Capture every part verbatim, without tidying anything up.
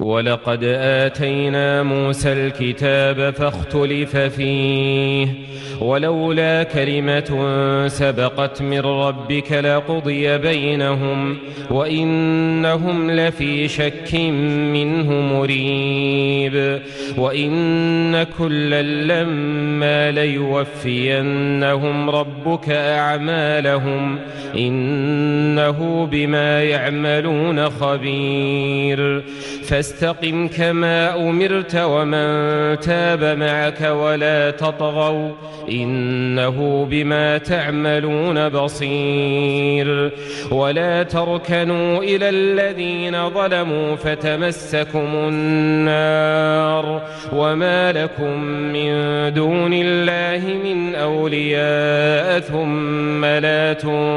ولقد آتينا موسى الكتاب فاختلف فيه ولولا كلمة سبقت من ربك لقضي بينهم وإنهم لفي شك منه مريب وإن كلا لما ليوفينهم ربك أعمالهم إنه بما يعملون خبير فاستقم كما أمرت ومن تاب معك ولا تطغوا إنه بما تعملون بصير ولا تركنوا إلى الذين ظلموا فتمسكم النار وما لكم من دون الله من أولياء ثم لا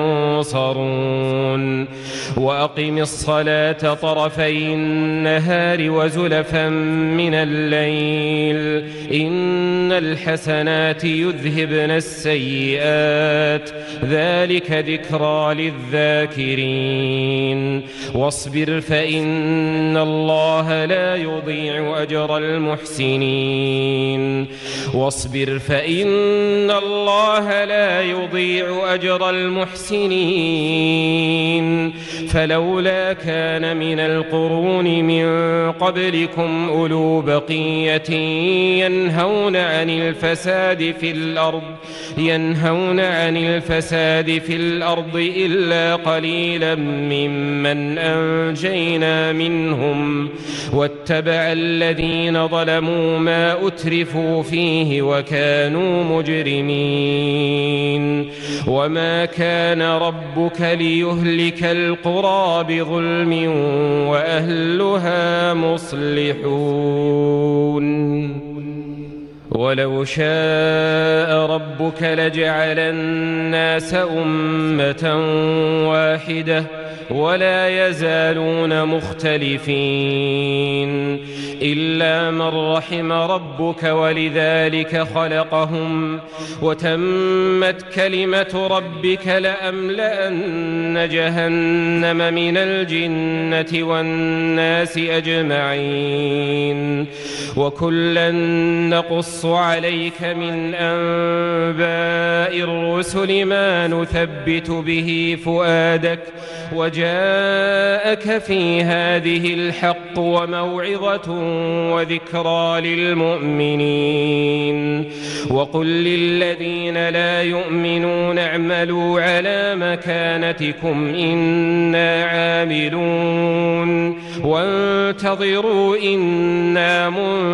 تنصرون وأقم الصلاة طرفي النهار وزلفا من الليل إن الحسنات يذهبن السيئات ذلك ذكرى للذاكرين واصبر فإن الله لا يضيع أجر المحسنين واصبر فإن الله لا يضيع أجر المحسنين فلولا كان من القرون من قبلكم أولو بقية ينهون عن الفساد في الأرض ينهون عن الفساد في الأرض إلا قليلا ممن أنجينا منهم واتبع الذين ظلموا ما أترفوا فيه وكانوا مجرمين وما كان ربك ليهلك القرى بظلم وأهلها مصلحون ولو شاء ربك لجعل الناس أمة واحدة ولا يزالون مختلفين إلا من رحم ربك ولذلك خلقهم وتمت كلمة ربك لأملأن جهنم من الجنة والناس أجمعين وكلا نقص عليك من أنباء الرسل ما نثبت به فؤادك وجاءك في هذه الحق وموعظة وذكرى للمؤمنين وقل للذين لا يؤمنون اعملوا على مكانتكم إنا عاملون وانتظروا إنا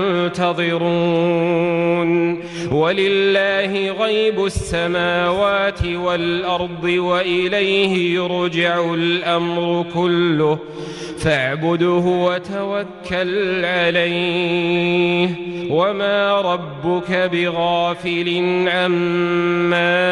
منتظرون ولله غيب السماوات والأرض وإليه يرجع الأمر كله فاعبده وتوكل عليه وما ربك بغافل عما